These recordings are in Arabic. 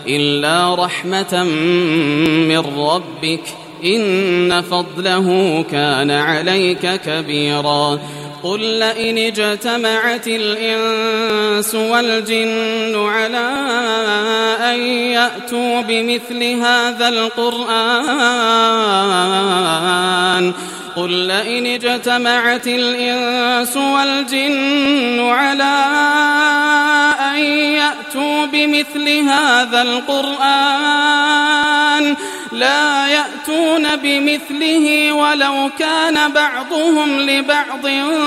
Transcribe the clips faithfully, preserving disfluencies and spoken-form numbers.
إلا رحمة من ربك إن فضله كان عليك كبيرا. قل لئن اجتمعت الإنس والجن على أن يأتوا بمثل هذا القرآن قل لئن اجتمعت الإنس والجن على أن يأتوا بمثل هذا القرآن لا يأتون بمثله ولو كان بعضهم لبعض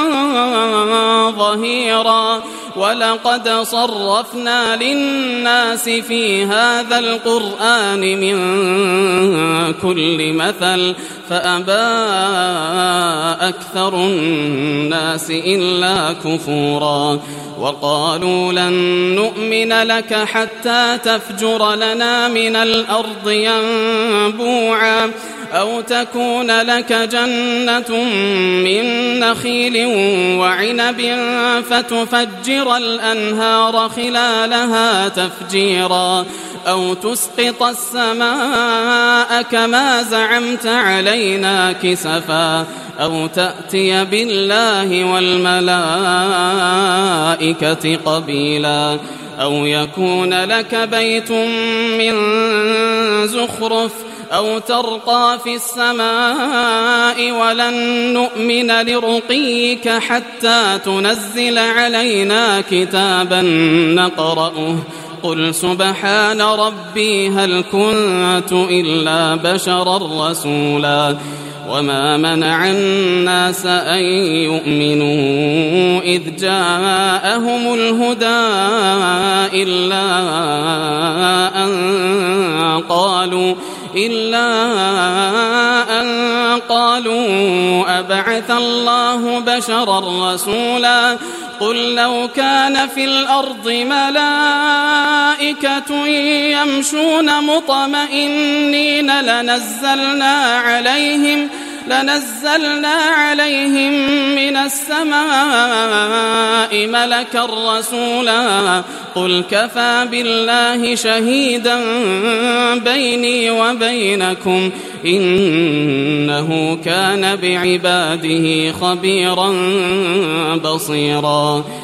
ظهيرا. ولقد صرفنا للناس في هذا القرآن من كل مثل فأبى أكثر الناس إلا كفورا. وقالوا لن نؤمن لك حتى تفجر لنا من الأرض ينبوعا أو تكون لك جنة من نخيل وعنب فتفجر الأنهار خلالها تفجيرا أو تسقط السماء كما زعمت علينا كسفا أو تأتي بالله والملائكة قبيلا أو يكون لك بيت من زخرف أو ترقى في السماء ولن نؤمن لرقيك حتى تنزل علينا كتابا نقرأه قل سبحان ربي هل كنت إلا بشرا رسولا. وما منع الناس أن يؤمنوا إذ جاءهم الهدى إلا أن قالوا إلا أن قالوا أبعث الله بشرا رسولا. قل لو كان في الأرض ملائكة يمشون مطمئنين لنزلنا عليهم لنزلنا عليهم من السماء ملكا رسولا. قل كفى بالله شهيدا بيني وبينكم إنه كان بعباده خبيرا بصيرا.